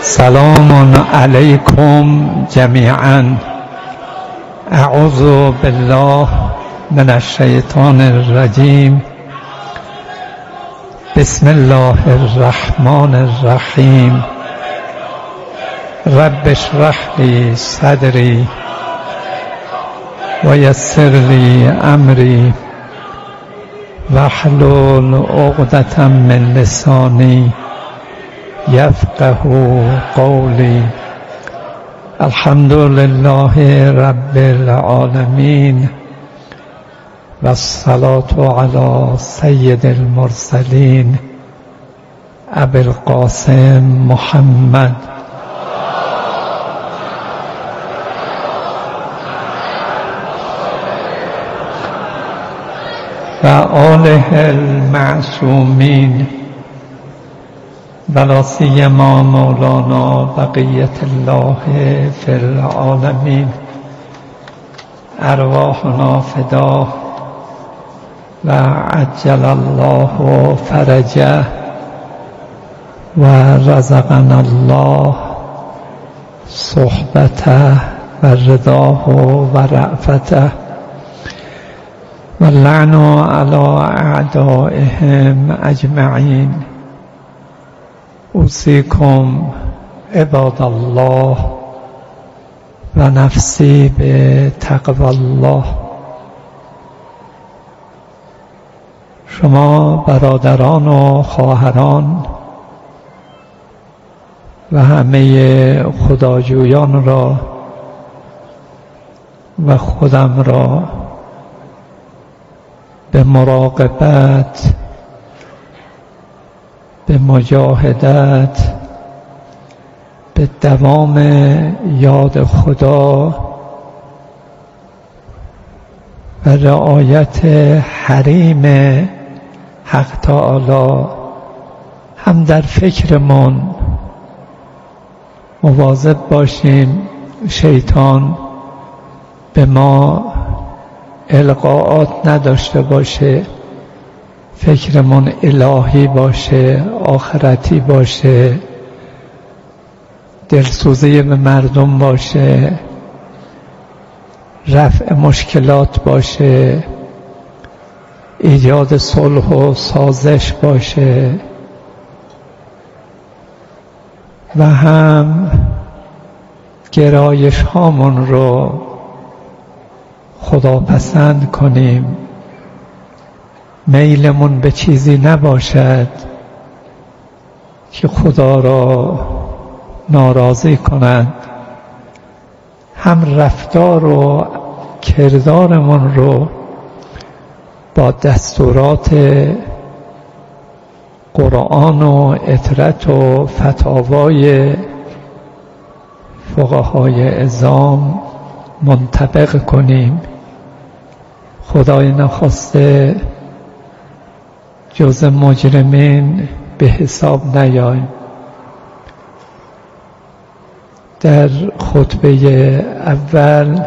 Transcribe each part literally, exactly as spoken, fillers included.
سلام علیکم جمیعا. اعوذ بالله من الشیطان الرجیم. بسم الله الرحمن الرحیم. رب اشرح لی صدری و یسر لی امری واحلل عقدة من لسانی یفقهوا قولی. الحمد لله رب العالمین و الصلاة علی سید المرسلین ابی القاسم محمد و آله المعصومین ولا سیما مولانا بقیت الله فی العالمین. ارواحنا فداه و عجل الله فرجه و رزقنا الله صحبته و رضاه و رأفته و اللعن علی اعدائهم اجمعین. اوصیکم عباد الله و نفسی به تقوی الله. شما برادران و خواهران و همه خداجویان را و خودم را به مراقبت، به مجاهدت، به دوام یاد خدا و رعایت حریم حق تعالی هم در فکرمان مواظب باشیم شیطان به ما القاءات نداشته باشه، فکرمون الهی باشه، آخرتی باشه، دلسوزی به مردم باشه، رفع مشکلات باشه، ایجاد صلح و سازش باشه و هم گرایش هامون رو خدا پسند کنیم. میلمون به چیزی نباشد که خدا را ناراضی کند. هم رفتار و کردارمون رو با دستورات قرآن و اطرت و فتاوای فقهای عظام منطبق کنیم. خدای نخواسته جز مجرمین به حساب نیاییم. در خطبه اول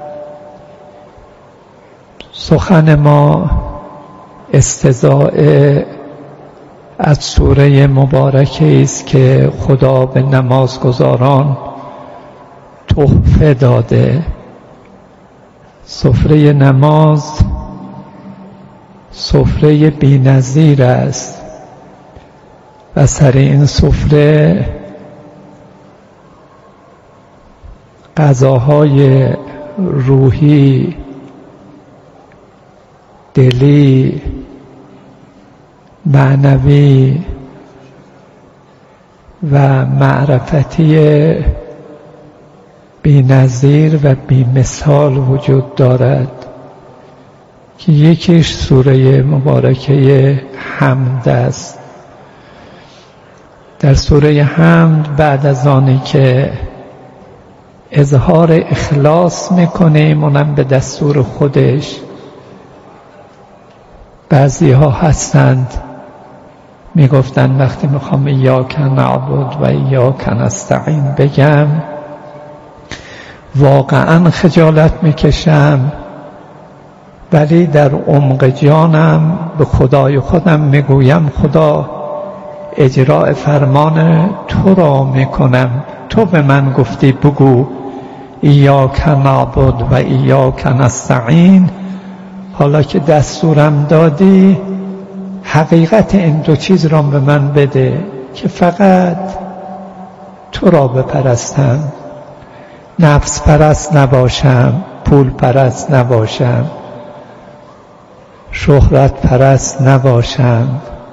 سخن ما استضاء از سوره مبارکه است که خدا به نمازگزاران تحفه داده. سفره نماز سفره بی‌نظیر است و سر این سفره غذاهای روحی، دلی، معنوی و معرفتی بی‌نظیر و بی‌مثال وجود دارد که یکیش سوره مبارکه حمد است. در سوره حمد بعد از آنی که اظهار اخلاص میکنیم اونم به دستور خودش، بعضی ها هستند میگفتن وقتی میخوام ایاک نعبد و ایاک نستعین بگم واقعا خجالت میکشم، ولی در عمق جانم به خدای خودم میگویم خدا اجراء فرمان تو را میکنم. تو به من گفتی بگو ایاک نعبد و ایاک نستعین. حالا که دستورم دادی حقیقت این دو چیز را به من بده که فقط تو را بپرستم، نفس پرست نباشم، پول پرست نباشم، شهرت پرست نباشم،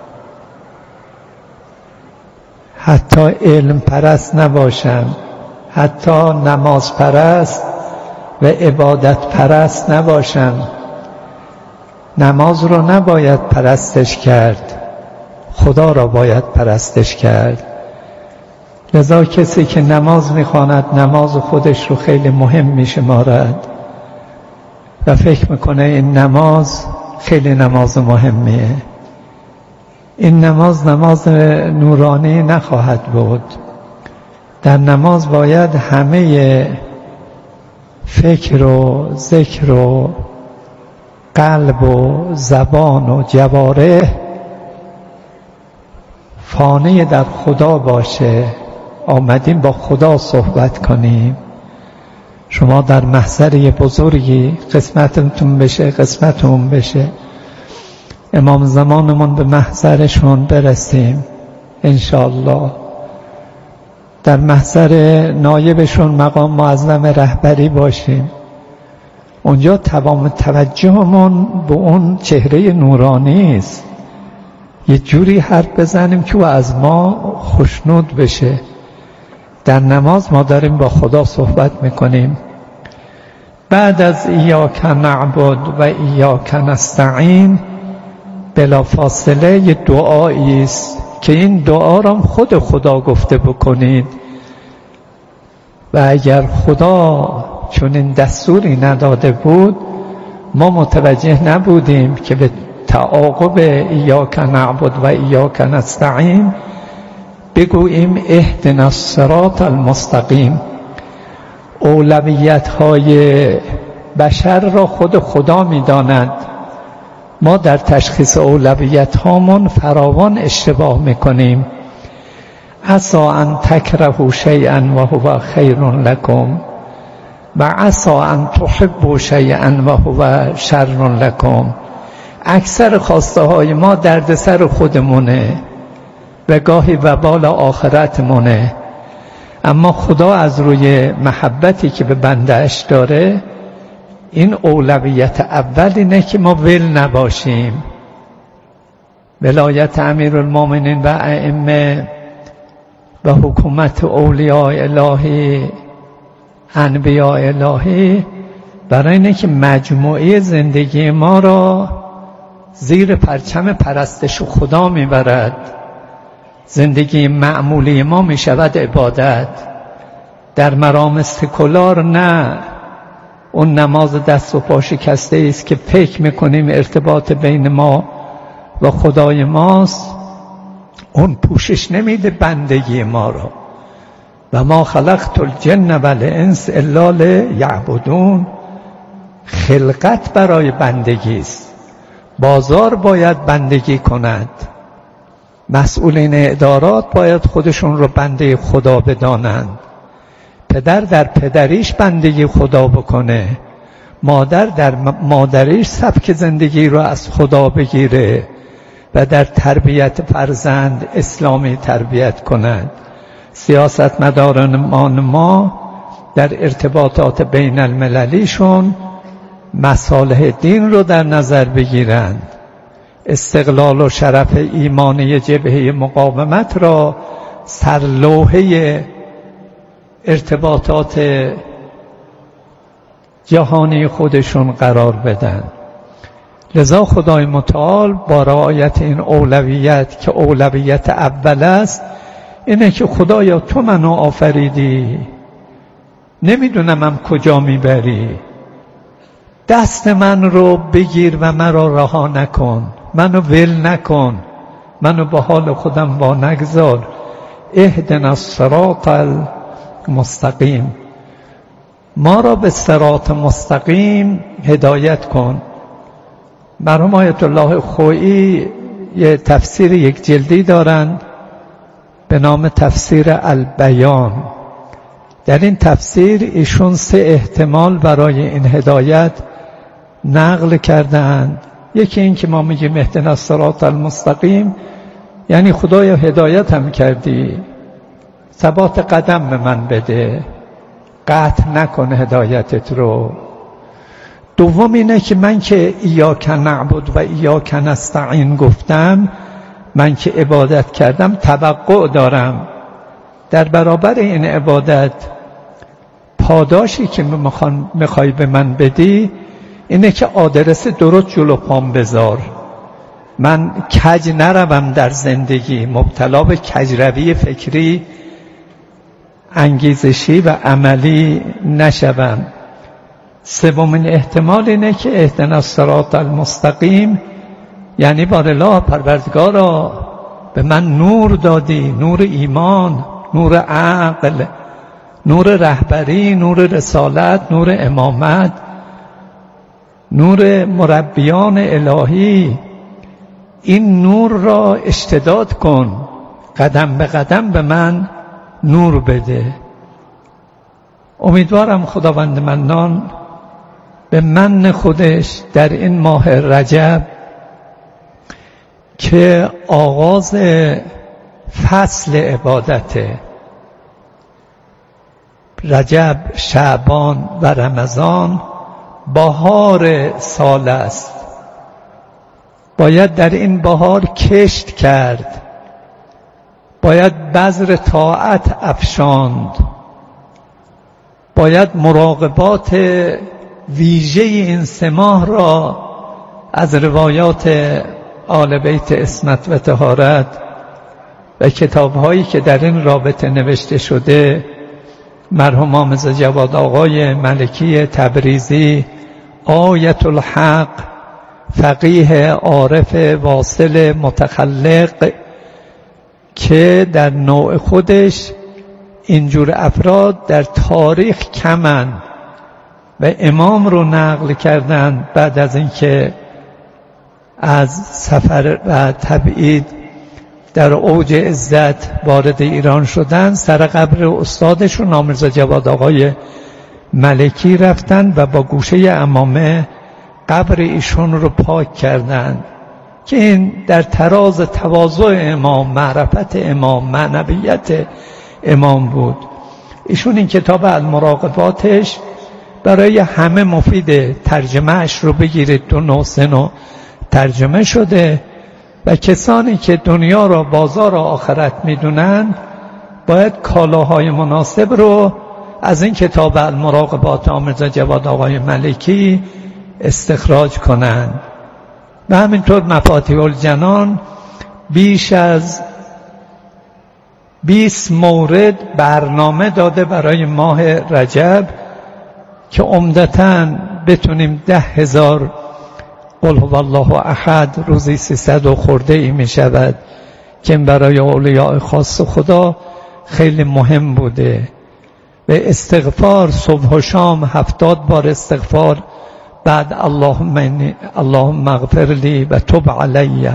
حتی علم پرست نباشم، حتی نماز پرست و عبادت پرست نباشم. نماز رو نباید پرستش کرد، خدا را باید پرستش کرد. لذا کسی که نماز میخواند نماز خودش رو خیلی مهم میشمارد و فکر میکنه این نماز خیلی نماز مهمیه. این نماز نماز نورانی نخواهد بود. در نماز باید همه فکر و ذکر و قلب و زبان و جوارح فانه در خدا باشه. آمدیم با خدا صحبت کنیم. شما در محضر بزرگی قسمتتون بشه قسمتون بشه. امام زمانمون به محضرشون برسیم انشاءالله. در محضر نایبشون مقام معظم رهبری باشیم. اونجا تمام توجهمون به اون چهره نورانی است. یه جوری حرف بزنیم که او از ما خوشنود بشه. در نماز ما داریم با خدا صحبت میکنیم. بعد از ایاک نعبد و ایاک نستعین بلا فاصله یه دعایی است که این دعا را خود خدا گفته بکنید و اگر خدا چون این دستوری نداده بود ما متوجه نبودیم که به تعاقب ایاک نعبد و ایاک نستعین بگوییم اهدنا الصراط المستقیم. اولویت های بشر را خود خدا میداند. ما در تشخیص اولویت هامون فراوان اشتباه میکنیم. عسى ان تکرهوا شیئا و هو خیر لکم و عسى ان تحبوا شیئا و هو شر لکم. اکثر خواسته های ما دردسر خودمونه و گاهی وبال آخرتمونه. اما خدا از روی محبتی که به بنده‌اش داره این اولویت اول اینه که ما ول نباشیم. ولایت امیرالمومنین و ائمه و حکومت اولیاء الهی انبیاء الهی برای اینه که مجموعه زندگی ما را زیر پرچم پرستش خدا میبرد. زندگی معمولی ما می شود عبادت. در مرام سکولار نه. اون نماز دست و پا شکسته است که فکر میکنیم ارتباط بین ما و خدای ماست. اون پوشش نمیده بندگی ما را. و ما خلقت الجن و الانس الا لیعبدون. خلقت برای بندگی است. بازار باید بندگی کند. مسئولین ادارات باید خودشون رو بنده خدا بدانند. پدر در پدریش بندگی خدا بکنه. مادر در مادریش سبک زندگی رو از خدا بگیره و در تربیت فرزند اسلامی تربیت کند. سیاستمداران ما در ارتباطات بین المللیشون مصالح دین رو در نظر بگیرند. استقلال و شرف ایمانی جبهه مقاومت را سرلوحه ارتباطات جهانی خودشون قرار بدن. لذا خدای متعال با رعایت این اولویت که اولویت اول است اینه که خدایا تو منو آفریدی، نمیدونم هم کجا میبری، دست من رو بگیر و مرا رها نکن، منو ول نکن، منو با حال خودم وا نگذار. اهدنا الصراط المستقیم. ما را به صراط مستقیم هدایت کن. مرحوم آیت الله خویی یه تفسیر یک جلدی دارند به نام تفسیر البیان. در این تفسیر ایشون سه احتمال برای این هدایت نقل کردند. یکی این که ما میگیم اهدنا الصراط المستقیم، یعنی خدایا هدایت هم کردی، ثبات قدم به من بده، قطع نکن هدایتت رو. دوم اینه که من که ایاک نعبد و ایاک نستعین گفتم، من که عبادت کردم توقع دارم در برابر این عبادت پاداشی که میخوای به من بدی اینه که آدرس درست جلو پام بذار، من کج نروم در زندگی، مبتلا به کجروی فکری انگیزشی و عملی نشوم. سومین احتمال اینه که اهدنا الصراط المستقیم یعنی بارالله پروردگارا به من نور دادی، نور ایمان، نور عقل، نور رهبری، نور رسالت، نور امامت، نور مربیان الهی، این نور را اشتداد کن، قدم به قدم به من نور بده. امیدوارم خداوند منان به من خودش در این ماه رجب که آغاز فصل عبادته، رجب، شعبان و رمضان بهار سال است، باید در این بهار کشت کرد، باید بذر طاعت افشاند، باید مراقبات ویژه این سه ماه را از روایات آل بیت عصمت و طهارت و کتاب‌هایی که در این رابطه نوشته شده، مرحوم حامد جواد آقای ملکی تبریزی، آیت الحق، فقیه عارف واصل متخلق که در نوع خودش اینجور افراد در تاریخ کمن و امام رو نقل کردن بعد از اینکه از سفر و تبعید در اوج عزت وارد ایران شدن، سر قبر استادشون نامرزا جواد آقای ملکی رفتن و با گوشه عمامه قبر ایشون رو پاک کردن که این در تراز تواضع امام، معرفت امام، معنویت امام بود. ایشون این کتاب المراقباتش برای همه مفیده، ترجمهش رو بگیرید، دو نو سه نو ترجمه شده و کسانی که دنیا را بازار آخرت میدونن باید کالاهای مناسب رو از این کتاب المراقبات آمرزا جواد آقای ملکی استخراج کنند. و همینطور مفاتیح الجنان بیش از بیست مورد برنامه داده برای ماه رجب که عمدتاً بتونیم ده هزار قل هو الله احد روزی سیصد و خورده ای می شود که برای اولیاء خاص خدا خیلی مهم بوده. و استغفار صبح و شام هفتاد بار استغفار، بعد اللهم انی اللهم اغفر لی و تب علی.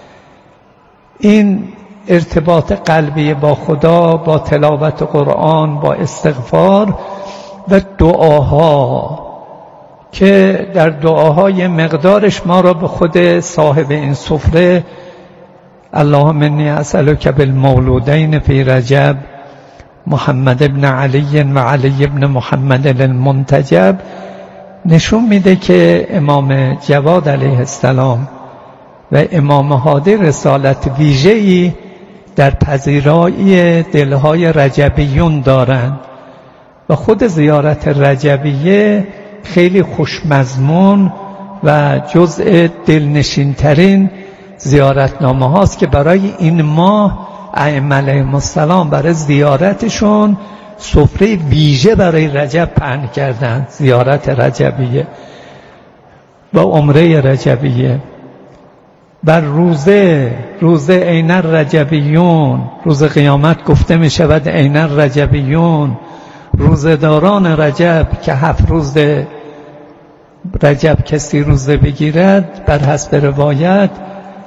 این ارتباط قلبی با خدا، با تلاوت قرآن، با استغفار و دعاها که در دعاهای مقدارش ما را به خود صاحب این سفره اللهم انی اسألک بالمولودین فی رجب محمد ابن علی و علی ابن محمد المنتجب نشون میده که امام جواد علیه السلام و امام هادی رسالت ویژه‌ای در پذیرایی دلهای رجبیون دارند و خود زیارت رجبیه خیلی خوشمضمون و جزء دلنشینترین زیارتنامه هاست که برای این ماه ائمه علیهم السلام برای زیارتشون سفره ویژه برای رجب پهن کردند، زیارت رجبیه و عمره رجبیه. بر روزه روزه عین الرجبیون، روز قیامت گفته می شود عین الرجبیون، روزداران رجب که هفت روز رجب کسی روزه بگیرد بر حسب روایت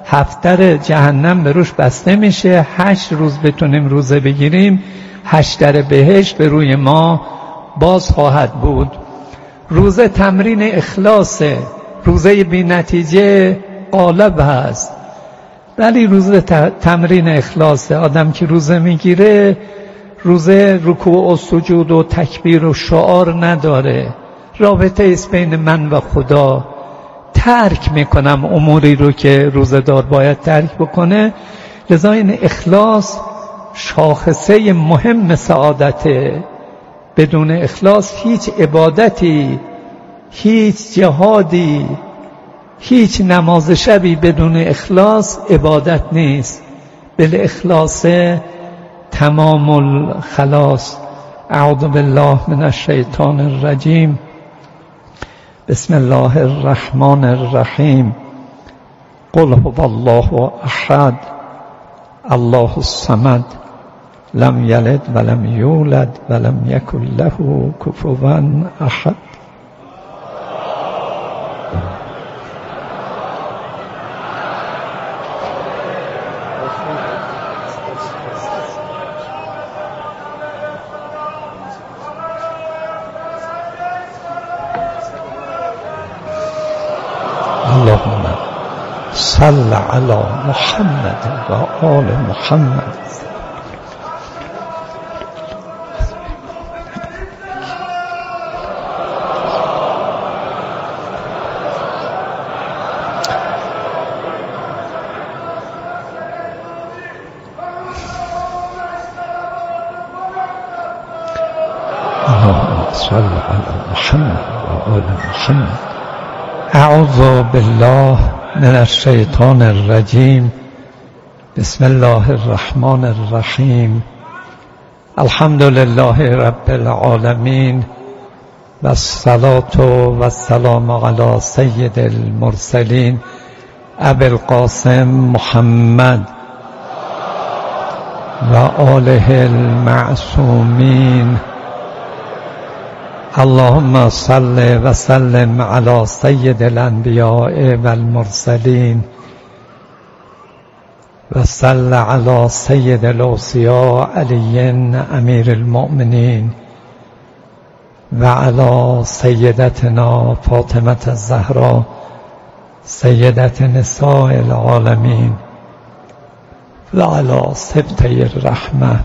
هفت در جهنم به روش بسته میشه، هشت روز بتونیم روزه بگیریم، هشت در بهشت به روی ما باز خواهد بود. روزه تمرین اخلاصه، روزه بی نتیجه غالب هست، ولی روزه تمرین اخلاصه. آدم که روزه میگیره روزه رکوع و سجود و تکبیر و شعار نداره، رابطه است بین من و خدا. ترک میکنم اموری رو که روزه دار باید ترک بکنه. لذا این اخلاص شاخصه مهم سعادته. بدون اخلاص هیچ عبادتی، هیچ جهادی، هیچ نماز شبی بدون اخلاص عبادت نیست. بالاخلاص تمام الخلاص. اعوذ بالله من الشیطان الرجیم. بسم الله الرحمن الرحیم. قل هو الله احد الله الصمد لم یلد ولم یولد ولم یکن له کفوا احد. اللهم صل علی محمد و آل محمد. اللهم صل علی محمد و آل محمد. اعوذ بالله من الشیطان الرجیم. بسم الله الرحمن الرحیم. الحمد لله رب العالمین و الصلاة و السلام علی سید المرسلین ابی القاسم محمد و آله المعصومین. اللهم صل و سلم علی سید الانبیاء و المرسلین و صل علی سید الاوصیاء علی امیر المؤمنین و علی سیدتنا فاطمه الزهرا سیدت نساء العالمین و علی سبطی الرحمه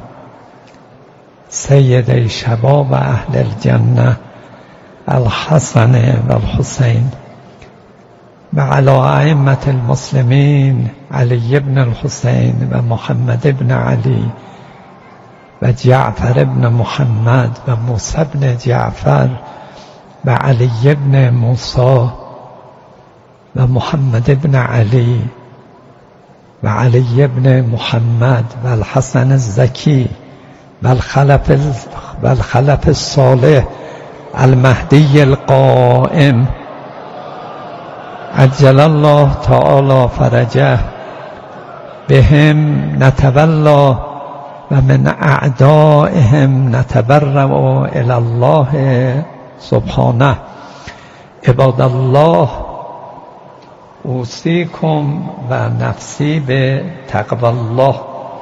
سید شباب اهل الجنه الحسن و الحسین و علی ائمة المسلمین علی ابن الحسین و محمد ابن علی و جعفر ابن محمد و موسی ابن جعفر و علی ابن موسی و محمد ابن علی و علی ابن محمد و الحسن الزکی و الخلف و الخلف الصالح المهدی القائم عجل الله تعالی فرجه بهم نتولا و من اعدائهم نتبرأ الی الله سبحانه. عباد الله، اوصیکم و نفسی به تقوی الله.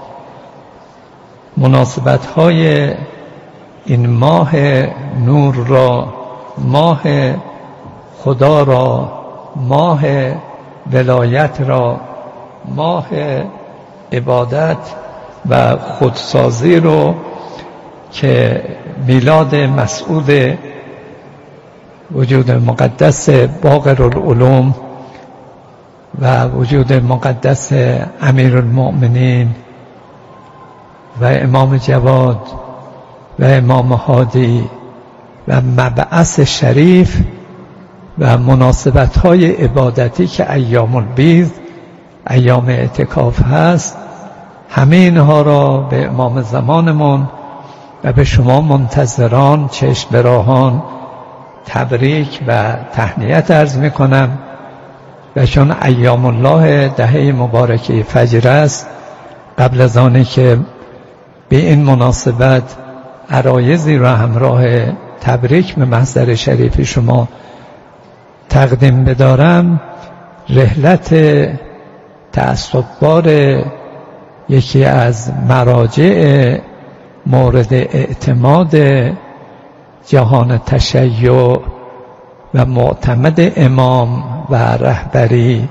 مناسبت های این ماه نور را، ماه خدا را، ماه ولایت را، ماه عبادت و خودسازی رو که میلاد مسعود وجود مقدس باقر العلوم و وجود مقدس امیر المؤمنین و امام جواد و امام هادی و مبعث شریف و مناسبت های عبادتی که ایام البیض، ایام اعتکاف هست، همه اینها را به امام زمانمون و به شما منتظران چشم براهان تبریک و تهنیت عرض میکنم. و چون ایام الله دهه مبارکه فجر است، قبل از آنی که به این مناسبت عرایضی را همراه تبریک به محضر شریف شما تقدیم بدارم، رحلت تعصب‌وار یکی از مراجع مورد اعتماد جهان تشیع و معتمد امام و رهبری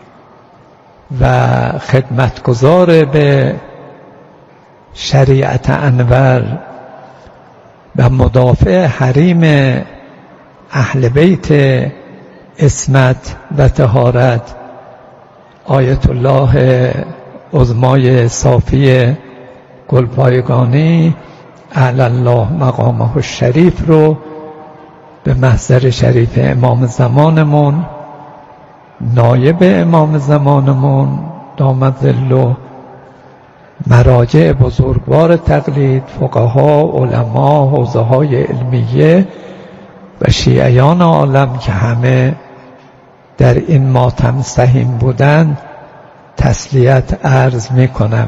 و خدمتگزار به شریعت انور و مدافع حریم اهل بیت عصمت و طهارت آیت الله عظمای صافی گلپایگانی اعلی الله مقامه الشریف رو به محضر شریف امام زمانمون، نایب امام زمانمون دامت ظله، مراجع بزرگوار تقلید، فقها، علما، حوزه های علمیه و شیعیان عالم که همه در این ماتم سهیم بودند تسلیت عرض می کنم.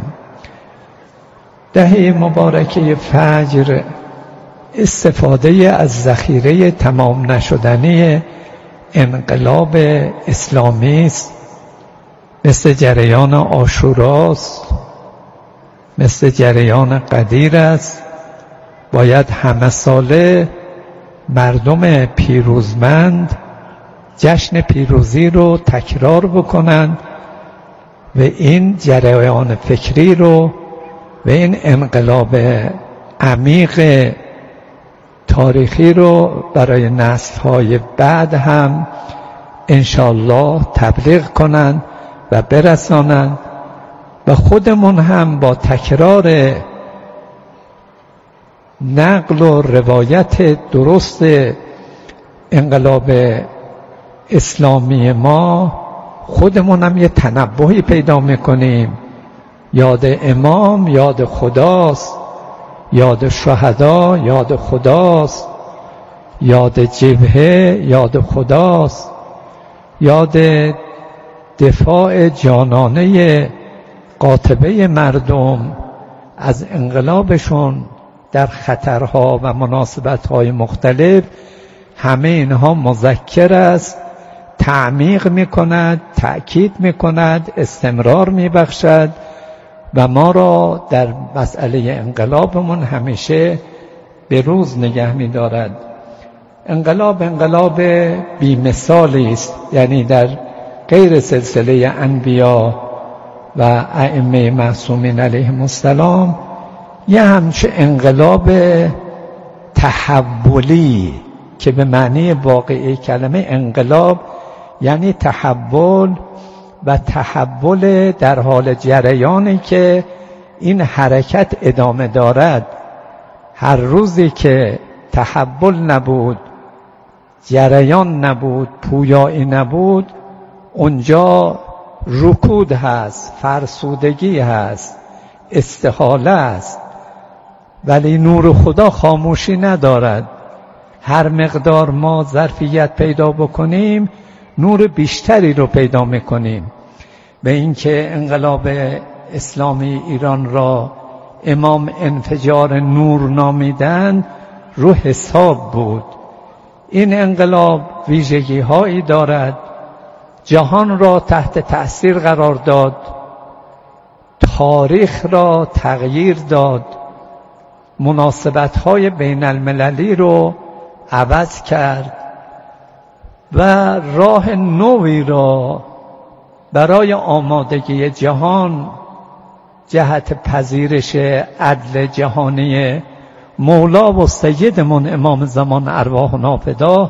دهه مبارکه فجر استفاده از ذخیره تمام نشدنی انقلاب اسلامی است، مثل جریان عاشوراست، مثل جریان قدیر است. باید همه ساله مردم پیروزمند جشن پیروزی رو تکرار بکنند و این جریان فکری رو و این انقلاب عمیق تاریخی رو برای نسل‌های بعد هم انشالله تبلیغ کنند و برسانند و خودمون هم با تکرار نقل و روایت درست انقلاب اسلامی ما خودمون هم یه تنبهی پیدا میکنیم. یاد امام یاد خداست، یاد شهدا یاد خداست، یاد جبهه یاد خداست، یاد دفاع جانانه قاطبه مردم از انقلابشون در خطرها و مناسبت‌های مختلف. همه اینها مذکر است، تعمیق می‌کند، تأکید می‌کند، استمرار می‌بخشد و ما را در مسئله انقلابمون همیشه به روز نگه می‌دارد. انقلاب انقلاب بی‌مثالی است، یعنی در غیر سلسله انبیا و ائمه معصومین علیهم السلام یه همچه انقلاب تحولی که به معنی واقعی کلمه انقلاب یعنی تحول و تحول در حال جریانی که این حرکت ادامه دارد. هر روزی که تحول نبود، جریان نبود، پویایی نبود، اونجا رکود هست، فرسودگی هست، استحاله است. ولی نور خدا خاموشی ندارد. هر مقدار ما ظرفیت پیدا بکنیم نور بیشتری رو پیدا میکنیم. به اینکه انقلاب اسلامی ایران را امام انفجار نور نامیدن رو حساب بود. این انقلاب ویژگی هایی دارد، جهان را تحت تأثیر قرار داد، تاریخ را تغییر داد، مناسبت های بین المللی رو عوض کرد و راه نوی را برای آمادگی جهان جهت پذیرش عدل جهانی مولا و سیدمون امام زمان ارواحنا فدا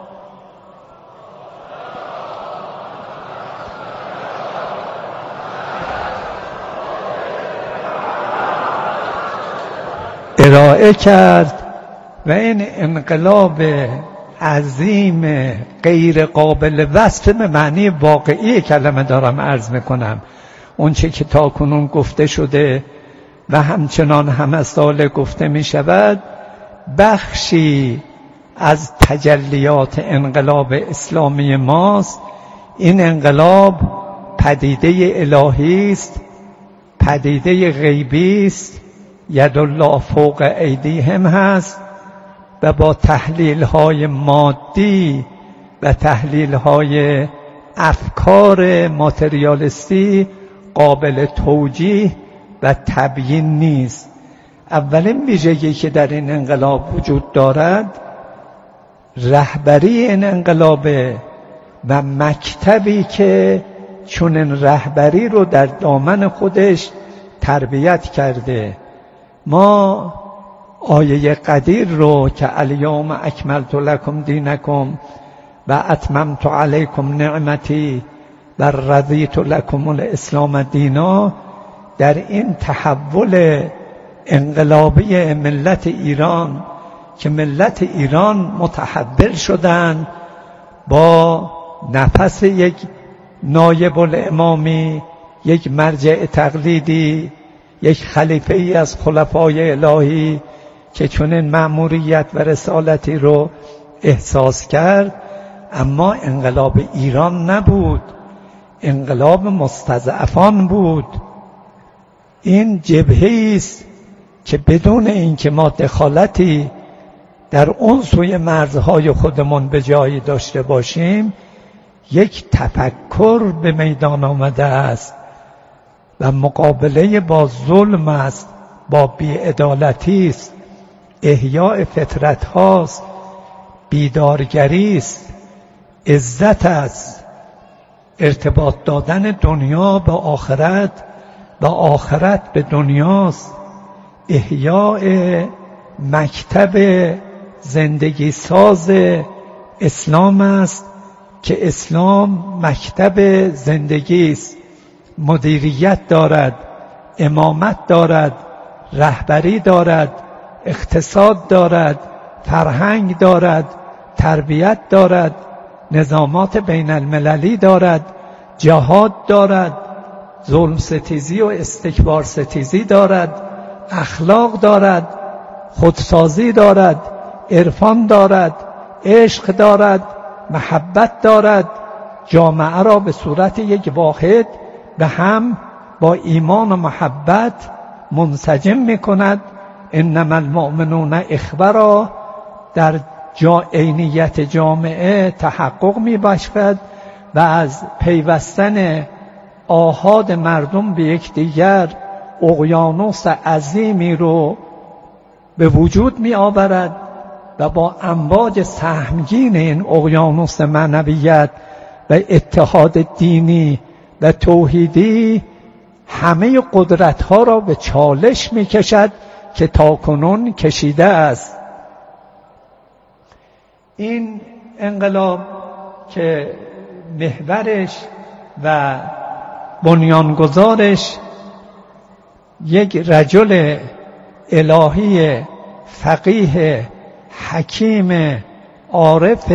ارائه کرد و این انقلاب عظیم غیر قابل وصف به معنی واقعی کلمه دارم عرض میکنم. اون چه که تا کنون گفته شده و همچنان همه سال گفته می شود بخشی از تجلیات انقلاب اسلامی ماست. این انقلاب پدیده الهی است، پدیده غیبی است، یدالله فوق ایدیهم هست و با تحلیل های مادی و تحلیل های افکار ماتریالیستی قابل توجیه و تبیین نیست. اولین ویژگی که در این انقلاب وجود دارد رهبری این انقلاب و مکتبی که چون این رهبری رو در دامن خودش تربیت کرده. ما آیه قدیر رو که الیوم اکملت لکم دینکم و اتممت علیکم نعمتی و رضیت لکم الاسلام دینا در این تحول انقلابی ملت ایران که ملت ایران متحول شدند با نفس یک نایب الامامی، یک مرجع تقلیدی، یک خلیفه ای از خلفای الهی که چنین مأموریت و رسالتی رو احساس کرد. اما انقلاب ایران نبود، انقلاب مستضعفان بود. این جبهه‌ای است که بدون اینکه ما دخالتی در اون سوی مرزهای خودمون به جایی داشته باشیم یک تفکر به میدان آمده است و مقابله با ظلم است، با بی‌عدالتی است، احیاء فطرت هاست، بیدارگری است، عزت است، ارتباط دادن دنیا به آخرت و آخرت به دنیاست، احیاء مکتب زندگی ساز اسلام است که اسلام مکتب زندگی است، مدیریت دارد، امامت دارد، رهبری دارد، اقتصاد دارد، فرهنگ دارد، تربیت دارد، نظامات بین المللی دارد، جهاد دارد، ظلم ستیزی و استکبار ستیزی دارد، اخلاق دارد، خودسازی دارد، عرفان دارد، عشق دارد، محبت دارد، جامعه را به صورت یک واحد به هم با ایمان و محبت منسجم می کند. انما المؤمنون اخوه را در جا عینیت جامعه تحقق می بخشد و از پیوستن آحاد مردم به یکدیگر اقیانوس عظیمی رو به وجود می آورد و با امواج سهمگین این اقیانوس معنویت و اتحاد دینی و توحیدی همه قدرت‌ها را به چالش می کشد که تاکنون کشیده است. این انقلاب که محورش و بنیانگذارش یک رجل الهی فقیه حکیم عارف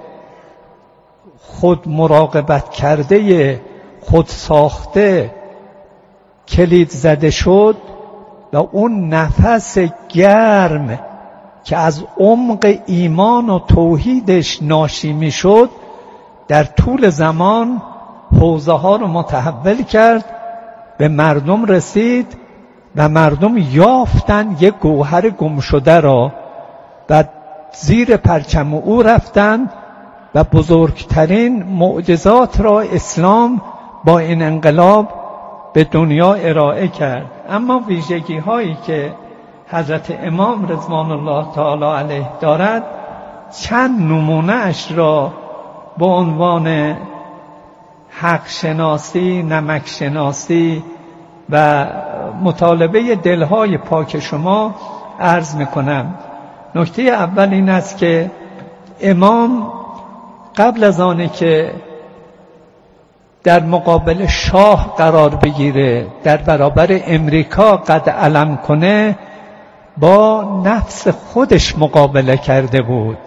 خود مراقبت کرده خود ساخته کلید زده شد و اون نفس گرم که از عمق ایمان و توحیدش ناشی می شد در طول زمان حوزه ها رو متحول کرد، به مردم رسید و مردم یافتن یک گوهر گم شده را و زیر پرچم او رفتند و بزرگترین معجزات را اسلام با این انقلاب به دنیا ارائه کرد. اما ویژگی هایی که حضرت امام رضوان الله تعالی علیه دارد چند نمونه اش را به عنوان حق شناسی، نمک شناسی و مطالبه دلهای پاک شما عرض میکنم. نکته اول این است که امام قبل از آنه که در مقابل شاه قرار بگیره، در برابر امریکا قد علم کنه، با نفس خودش مقابله کرده بود.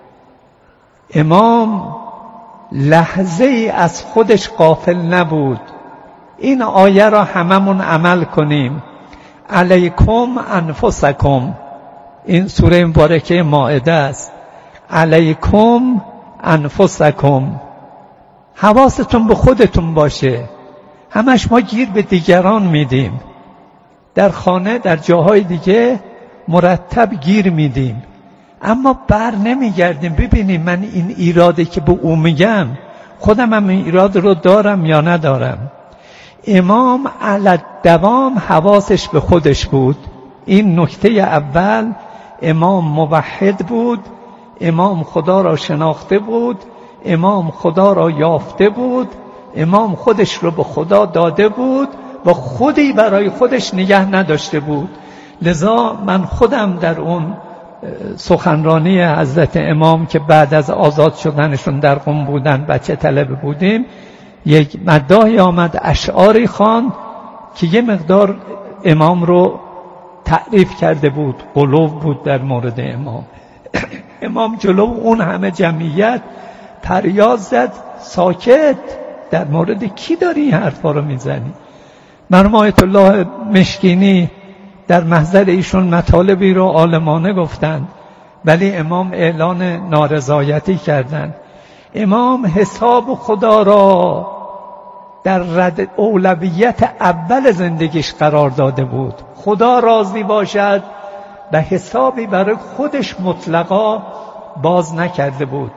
امام لحظه ای از خودش غافل نبود. این آیه را هممون عمل کنیم. علیکم انفسکم، این سوره مبارکه مائده است. علیکم انفسکم، حواستون به خودتون باشه. همش ما گیر به دیگران میدیم، در خانه در جاهای دیگه مرتب گیر میدیم، اما بر نمیگردیم ببینیم من این ایراده که به او میگم خودم هم ایراد رو دارم یا ندارم. امام علی دوام حواسش به خودش بود. این نکته اول. امام موحد بود، امام خدا را شناخته بود، امام خدا را یافته بود، امام خودش رو به خدا داده بود و خودی برای خودش نگه نداشته بود. لذا من خودم در اون سخنرانی حضرت امام که بعد از آزاد شدنشون در قم بودن، بچه طلبه بودیم، یک مداحی آمد، اشعاری خواند که یه مقدار امام رو تعریف کرده بود، غلو بود در مورد امام. امام جلو اون همه جمعیت فریاد زد ساکت، در مورد کی داری این حرفا رو میزنی؟ مرحوم آیت الله مشکینی در محضر ایشون مطالبی رو عالمانه گفتند، ولی امام اعلان نارضایتی کردند. امام حساب خدا را در رد اولویت اول زندگیش قرار داده بود. خدا راضی باشد و حسابی برای خودش مطلقا باز نکرده بود.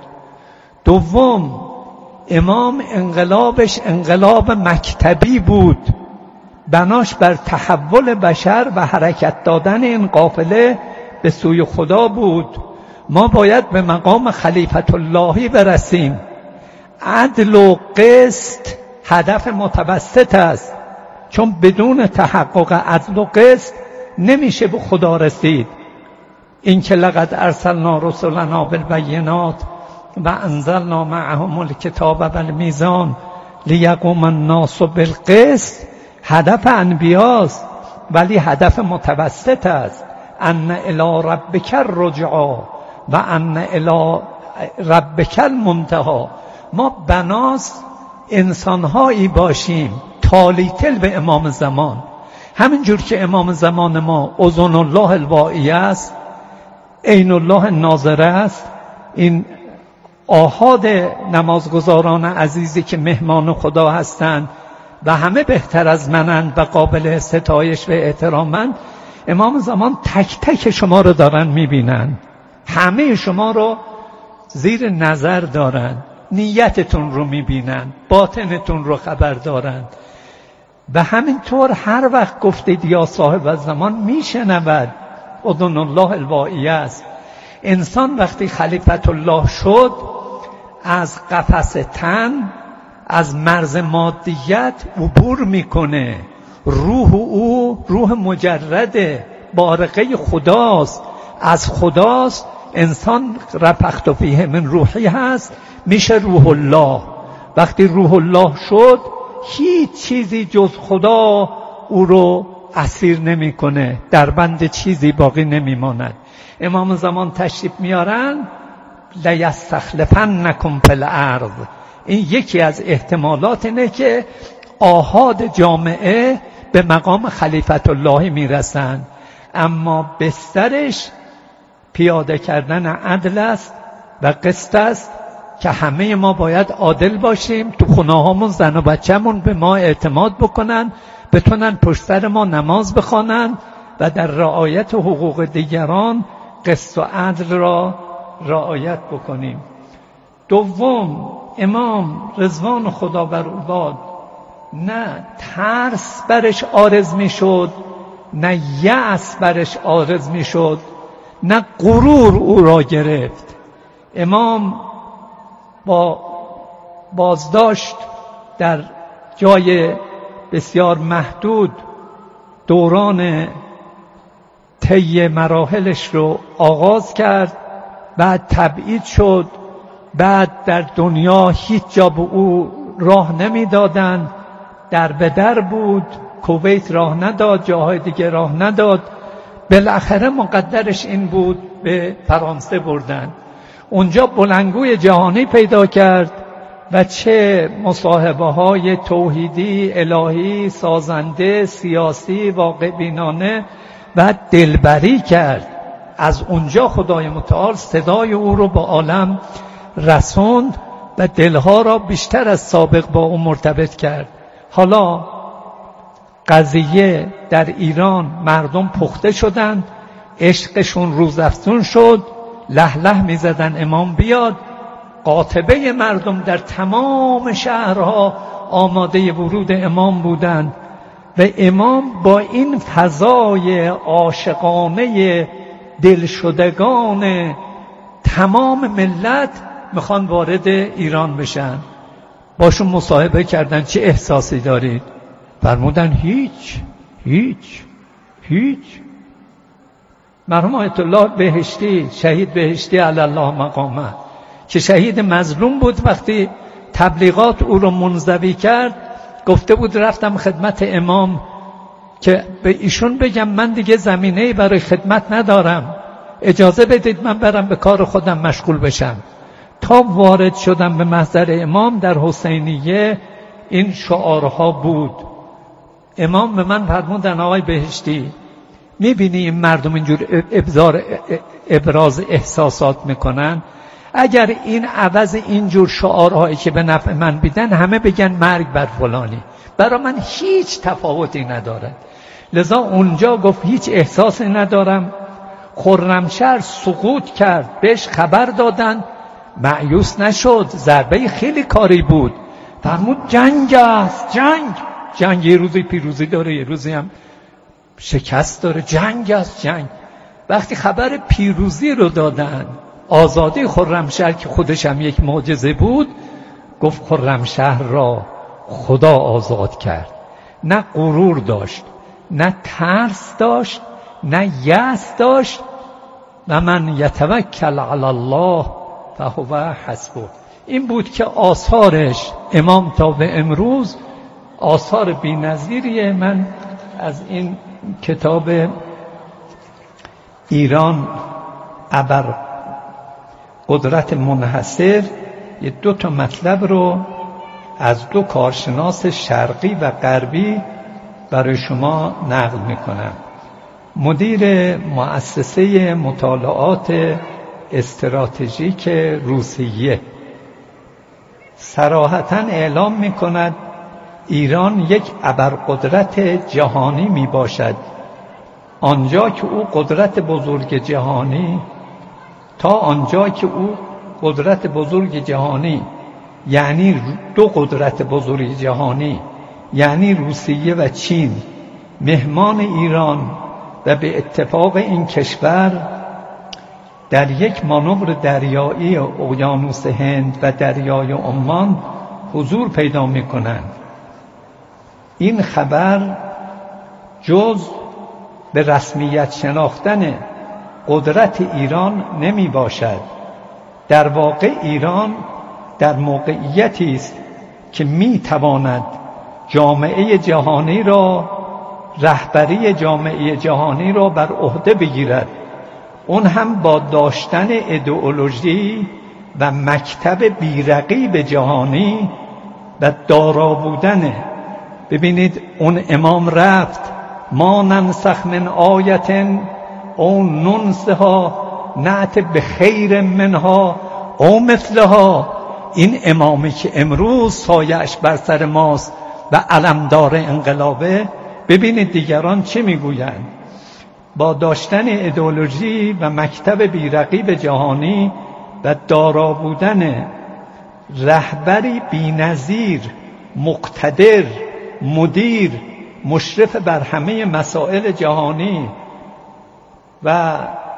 دوم، امام انقلابش انقلاب مکتبی بود، بناش بر تحول بشر و حرکت دادن این قافله به سوی خدا بود. ما باید به مقام خلیفت اللهی برسیم. عدل و قسط هدف متوسط است، چون بدون تحقق عدل و قسط نمیشه به خدا رسید. این که لقد ارسلنا رسلنا بالبینات و انزلنا معهم الکتاب والمیزان لیقوم الناس بالقسط هدف انبیاست، ولی هدف متوسط است. ان الی ربک الرجعا و ان الی ربک المنتهی. ما بناس انسانهایی باشیم تالیتل به امام زمان. همینجور که امام زمان ما اذن الله الواعی است، عین الله ناظر است، این آحاد نمازگزاران عزیزی که مهمان خدا هستند و همه بهتر از منند و قابل ستایش و احترامند، امام زمان تک تک شما رو دارن میبینن، همه شما رو زیر نظر دارن، نیتتون رو میبینن، باطنتون رو خبر دارن و همینطور هر وقت گفتید یا صاحب الزمان میشنود. اذن الله الواعی است. انسان وقتی خلیفت الله شد از قفس تن، از مرز مادیت عبور میکنه. روح او روح مجرد بارقه خداست، از خداست. انسان رفخت فیه من روحی هست، میشه روح الله. وقتی روح الله شد هیچ چیزی جز خدا او رو اسیر نمیکنه، در بند چیزی باقی نمیماند. امام زمان تشریف میارن لیستخلفنکم فی الارض. این یکی از احتمالات اینه که آحاد جامعه به مقام خلیفت اللهی میرسند، اما بسترش پیاده کردن عدل است و قسط است که همه ما باید عادل باشیم. تو خونه هامون زن و بچه‌مون به ما اعتماد بکنن، بتونن پشت سر ما نماز بخوانن و در رعایت حقوق دیگران قسط و عدل را رعایت بکنیم. دوم، امام رضوان خدا بر او باد نه ترس برش عارض می شد، نه یأس برش عارض می شد، نه غرور او را گرفت. امام با بازداشت در جای بسیار محدود دوران طی مراحلش رو آغاز کرد، بعد تبعید شد، بعد در دنیا هیچ جا به او راه نمیدادند، در به در بود، کویت راه نداد، جاهای دیگه راه نداد. بالاخره مقدرش این بود به فرانسه بردن. اونجا بلندگوی جهانی پیدا کرد و چه مصاحبه های توحیدی، الهی، سازنده، سیاسی، واقع بینانه و دلبری کرد. از اونجا خدای متعال صدای او رو به عالم رسوند و دلها را بیشتر از سابق با او مرتبط کرد. حالا قضیه در ایران مردم پخته شدند، عشقشون روزافزون شد، له له می زدن امام بیاد. قاطبه مردم در تمام شهرها آماده ورود امام بودند و امام با این فضای عاشقانه دلشدگان تمام ملت میخوان وارد ایران بشن. باشون مصاحبه کردن چه احساسی دارید؟ فرمودن هیچ هیچ هیچ. مرحوم آیت الله بهشتی، شهید بهشتی علی الله مقامه، که شهید مظلوم بود، وقتی تبلیغات او رو منزوی کرد گفته بود رفتم خدمت امام که به ایشون بگم من دیگه زمینه‌ای برای خدمت ندارم، اجازه بدید من برم به کار خودم مشغول بشم. تا وارد شدم به محضر امام در حسینیه این شعارها بود. امام به من فرمودن آقای بهشتی میبینی این مردم اینجور ابزار ابراز احساسات میکنن، اگر این عوض اینجور شعارهایی که به نفع من بیدن همه بگن مرگ بر فلانی، برای من هیچ تفاوتی نداره. لذا اونجا گفت هیچ احساسی ندارم. خرمشهر سقوط کرد، بهش خبر دادن، مایوس نشد، ضربه خیلی کاری بود، فرمود جنگ است، جنگ جنگ یه روزی پیروزی داره یه روزی هم شکست داره، جنگ است جنگ. وقتی خبر پیروزی رو دادن، آزادی خرمشهر که خودش هم یک معجزه بود، گفت خرمشهر را خدا آزاد کرد. نه غرور داشت، نه ترس داشت، نه یأس داشت. و من یتوکل علی الله فهو حسبه. این بود که آثارش امام تا به امروز آثار بی‌نظیریه. من از این کتاب ایران ابر قدرت منحصر یه دو تا مطلب رو از دو کارشناس شرقی و غربی برای شما نقل میکنم. مدیر مؤسسه مطالعات استراتژیک روسیه صراحتاً اعلام میکند ایران یک ابرقدرت جهانی می باشد، آنجا که او قدرت بزرگ جهانی تا آنجا که او قدرت بزرگ جهانی یعنی دو قدرت بزرگ جهانی یعنی روسیه و چین مهمان ایران و به اتفاق این کشور در یک مانور دریایی اقیانوس هند و دریای عمان حضور پیدا می کنند. این خبر جز به رسمیت شناختن قدرت ایران نمی باشد. در واقع ایران در موقعیتی است که می تواند جامعه جهانی را رهبری جامعه جهانی را بر عهده بگیرد، اون هم با داشتن ایدئولوژی و مکتب بی‌رقیب جهانی و دارا بودن. ببینید اون امام رفت ما ننسخ من آیت او ننسها نأت به خیر منها او مثلها. این امامی که امروز سایه‌اش بر سر ماست و علمدار انقلابه، ببینید دیگران چه میگویند. با داشتن ایدئولوژی و مکتب بی‌رقیب جهانی و دارا بودن رهبری بی‌نظیر، مقتدر، مدیر، مشرف بر همه مسائل جهانی و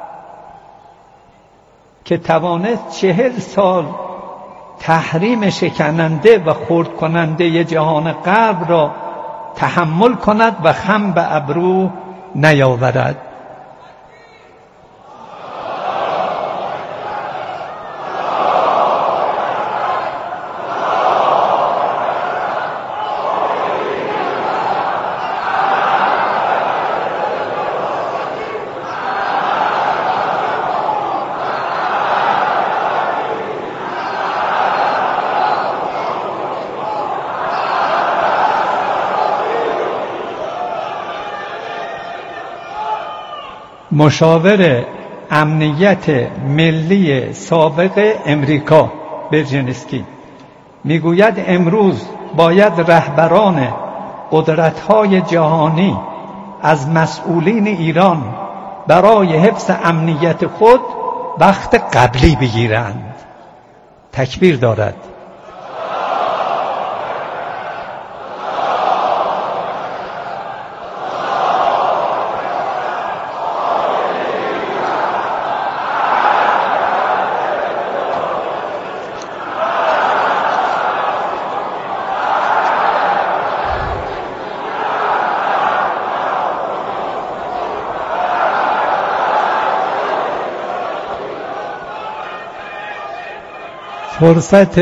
که توانست چهل سال تحریم شکننده و خرد کننده جهان غرب را تحمل کند و خم به ابرو نیاورد. مشاور امنیت ملی سابق امریکا برژنسکی میگوید امروز باید رهبران قدرت‌های جهانی از مسئولین ایران برای حفظ امنیت خود وقت قبلی بگیرند. تکبیر دارد. فرصت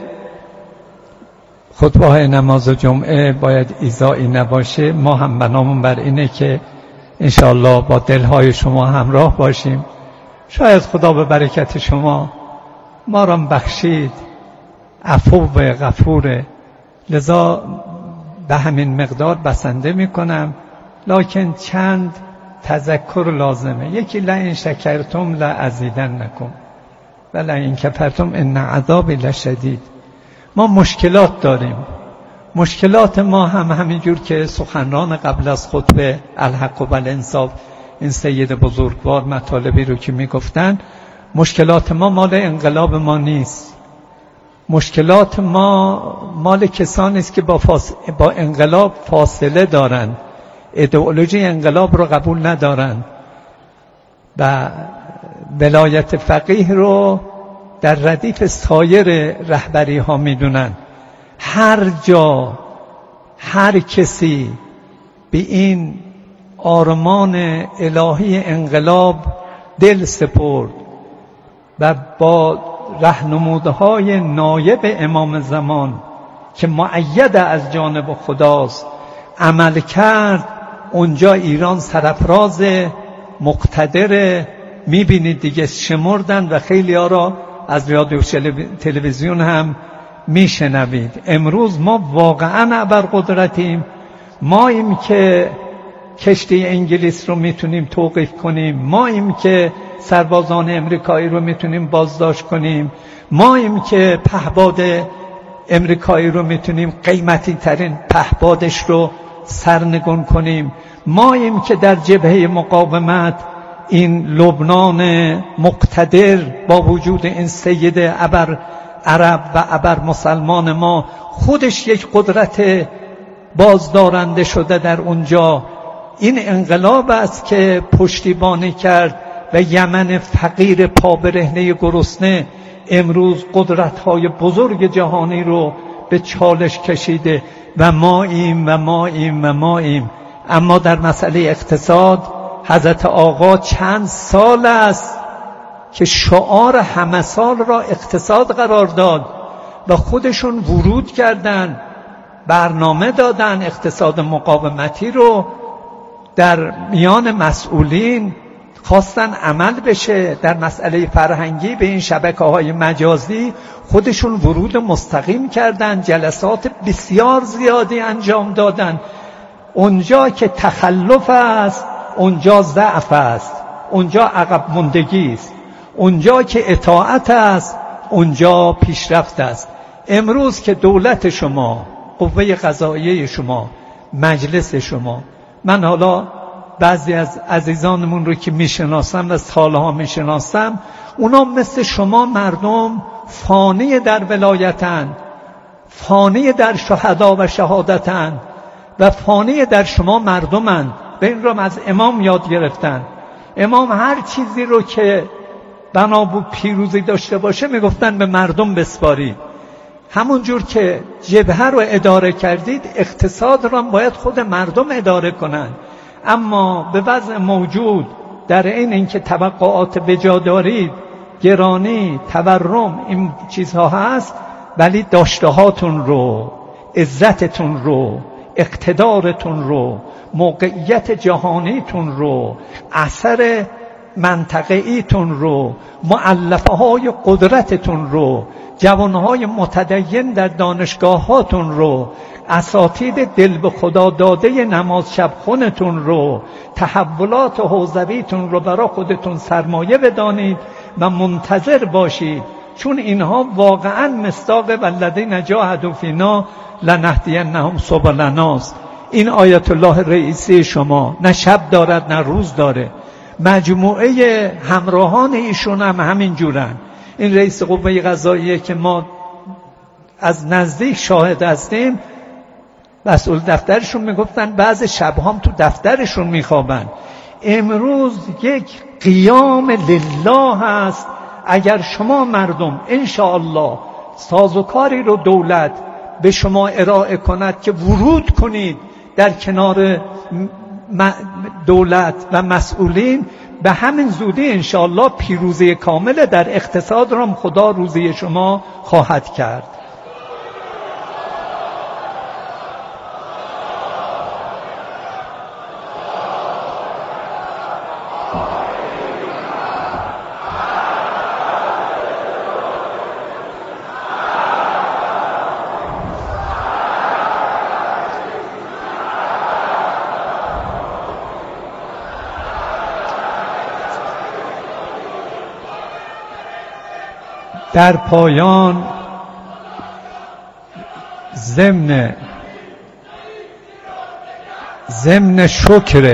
خطبه نماز جمعه باید ایذایی نباشه. ما هم بنامون بر اینه که انشاءالله با دلهای شما همراه باشیم. شاید خدا به برکت شما ما را بخشید، عفو و غفوره، لذا به همین مقدار بسنده میکنم. لکن چند تذکر لازمه. یکی لئن شکرتم لازیدنکم و لئن کفرتم ان عذابی لشدید. ما مشکلات داریم. مشکلات ما هم همینجور که سخنران قبل از خطبه الحق و الانصاف این سید بزرگوار مطالبی رو که میگفتن، مشکلات ما مال انقلاب ما نیست. مشکلات ما مال کسانی است که با, فاس... با انقلاب فاصله دارند، ایدئولوژی انقلاب رو قبول ندارند و ولایت فقیه رو در ردیف سایر رهبری ها میدونن. هر جا هر کسی به این آرمان الهی انقلاب دل سپرد و با راهنمودهای نایب امام زمان که مؤید از جانب خداست عمل کرد، اونجا ایران سرفراز مقتدر. میبینید دیگه شمردن و خیلی ها را از رادیو تلویزیون هم میشنوید. امروز ما واقعا ابرقدرتیم. ماییم که کشتی انگلیس رو میتونیم توقیف کنیم، ماییم که سربازان امریکایی رو میتونیم بازداشت کنیم، ماییم که پهباد امریکایی رو میتونیم قیمتی ترین پهبادش رو سرنگون کنیم، ماییم که در جبهه مقاومت این لبنان مقتدر با وجود این سید ابر عرب و ابر مسلمان ما خودش یک قدرت بازدارنده شده در اونجا. این انقلاب است که پشتیبانی کرد و یمن فقیر پابرهنه گرسنه امروز قدرت‌های بزرگ جهانی رو به چالش کشیده و ماییم و ماییم و ماییم. اما در مسئله اقتصاد حضرت آقا چند سال است که شعار همه سال را اقتصاد قرار داد و خودشون ورود کردن، برنامه دادن اقتصاد مقاومتی رو در میان مسئولین خواستن عمل بشه. در مسئله فرهنگی به این شبکه‌های مجازی خودشون ورود مستقیم کردن، جلسات بسیار زیادی انجام دادن. اونجا که تخلف است اونجا ضعف است، اونجا عقب ماندگی است. اونجا که اطاعت است اونجا پیشرفت است. امروز که دولت شما، قوه قضاییه شما، مجلس شما، من حالا بعضی از عزیزانمون رو که میشناسم و سالها میشناسم، اونا مثل شما مردم فانی در ولایتن، فانی در شهدا و شهادتن و فانی در شما مردمن. به این رو از امام یاد گرفتن. امام هر چیزی رو که بنا به پیروزی داشته باشه میگفتن به مردم بسپارید. همون جور که جبهه رو اداره کردید، اقتصاد رو باید خود مردم اداره کنن. اما به وضع موجود در این اینکه توقعات بجا دارید، گرانی، تورم، این چیزها هست، ولی داشته هاتون رو، عزتتون رو، اقتدارتون رو، موقعیت جهانیتون رو، اثر منطقه‌ایتون رو، مؤلفه های قدرتتون رو، جوانهای متدین در دانشگاهاتون رو، اساتید دل به خدا داده نماز شب خونتون رو، تحولات حوزویتون رو برای خودتون سرمایه بدانید و منتظر باشید، چون اینها واقعا مصداق والذین جاهدوا فینا لنهدینهم سبلناست. این آیت الله رئیسی شما نه شب دارد نه روز داره. مجموعه همراهان ایشون هم همین جورن. این رئیس قوه قضاییه که ما از نزدیک شاهد هستیم، مسئول دفترشون میگفتن بعض شبها هم تو دفترشون میخوابن. امروز یک قیام لله هست. اگر شما مردم انشاءالله سازوکاری رو دولت به شما ارائه کند که ورود کنید در کنار دولت و مسئولین، به همین زودی انشاءالله پیروزی کامل در اقتصاد را خدا روزی شما خواهد کرد. در پایان ضمن ضمن شکر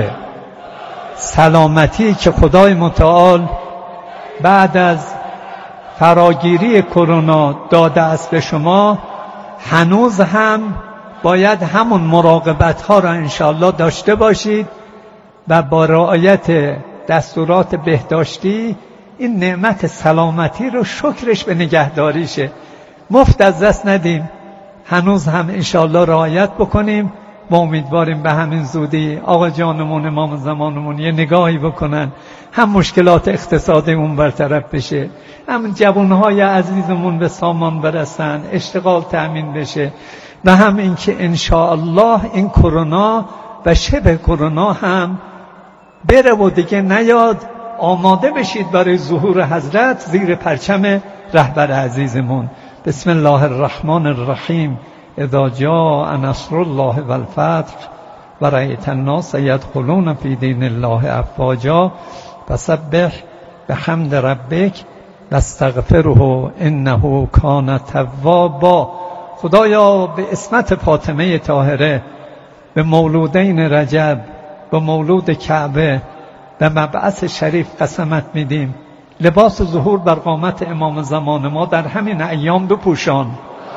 سلامتی که خدای متعال بعد از فراگیری کرونا داده است به شما، هنوز هم باید همون مراقبت ها را انشاءالله داشته باشید و با رعایت دستورات بهداشتی این نعمت سلامتی رو شکرش به نگهداریشه. مفت از دست ندیم، هنوز هم انشاءالله رعایت بکنیم و امیدواریم به همین زودی آقا جانمون امام زمانمون یه نگاهی بکنن، هم مشکلات اقتصادیمون برطرف بشه، هم جوانهای عزیزمون به سامان برسن، اشتغال تأمین بشه، و هم اینکه انشاءالله این کرونا و شبه کرونا هم بره و دیگه نیاد. آماده بشید برای ظهور حضرت زیر پرچم رهبر عزیزمون. بسم الله الرحمن الرحیم. اذا جاء نصر الله والفتح و رأیت الناس يدخلون فی دین الله افواجا فسبح بحمد ربک واستغفره انه کان توابا. خدایا به اسمت فاطمه طاهره، به مولودین رجب، به مولود کعبه، به مبعث شریف قسمت میدیم لباس ظهور بر قامت امام زمان ما در همین ایام بپوشان،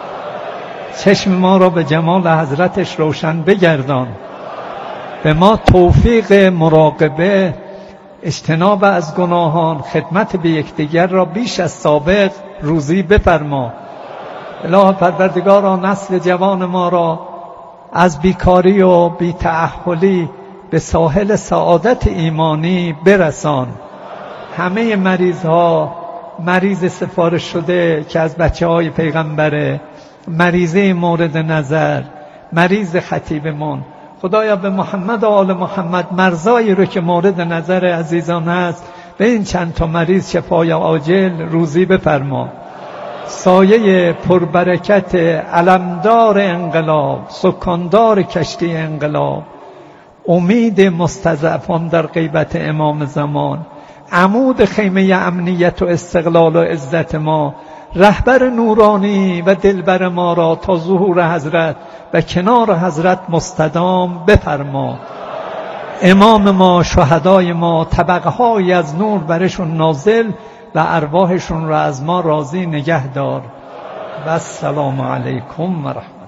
چشم ما را به جمال حضرتش روشن بگردان، به ما توفیق مراقبه، اجتناب از گناهان، خدمت به یکدیگر را بیش از سابق روزی بفرما. الهی پروردگارا نسل جوان ما را از بیکاری و بی‌تأهلی به ساحل سعادت ایمانی برسان. همه مریض ها، مریض سفارش شده که از بچه های پیغمبره، مریضه مورد نظر، مریض خطیبمون، خدایا به محمد و آل محمد مرزایی رو که مورد نظر عزیزان هست به این چند تا مریض شفای عاجل روزی بفرما. سایه پربرکت علمدار انقلاب، سکاندار کشتی انقلاب، امید مستضعفان در غیبت امام زمان، عمود خیمه امنیت و استقلال و عزت ما، رهبر نورانی و دلبر ما را تا ظهور حضرت و کنار حضرت مستدام بفرما. امام ما، شهدای ما، طبقه های از نور برشون نازل و ارواحشون را از ما راضی نگه دار. و السلام علیکم و رحمت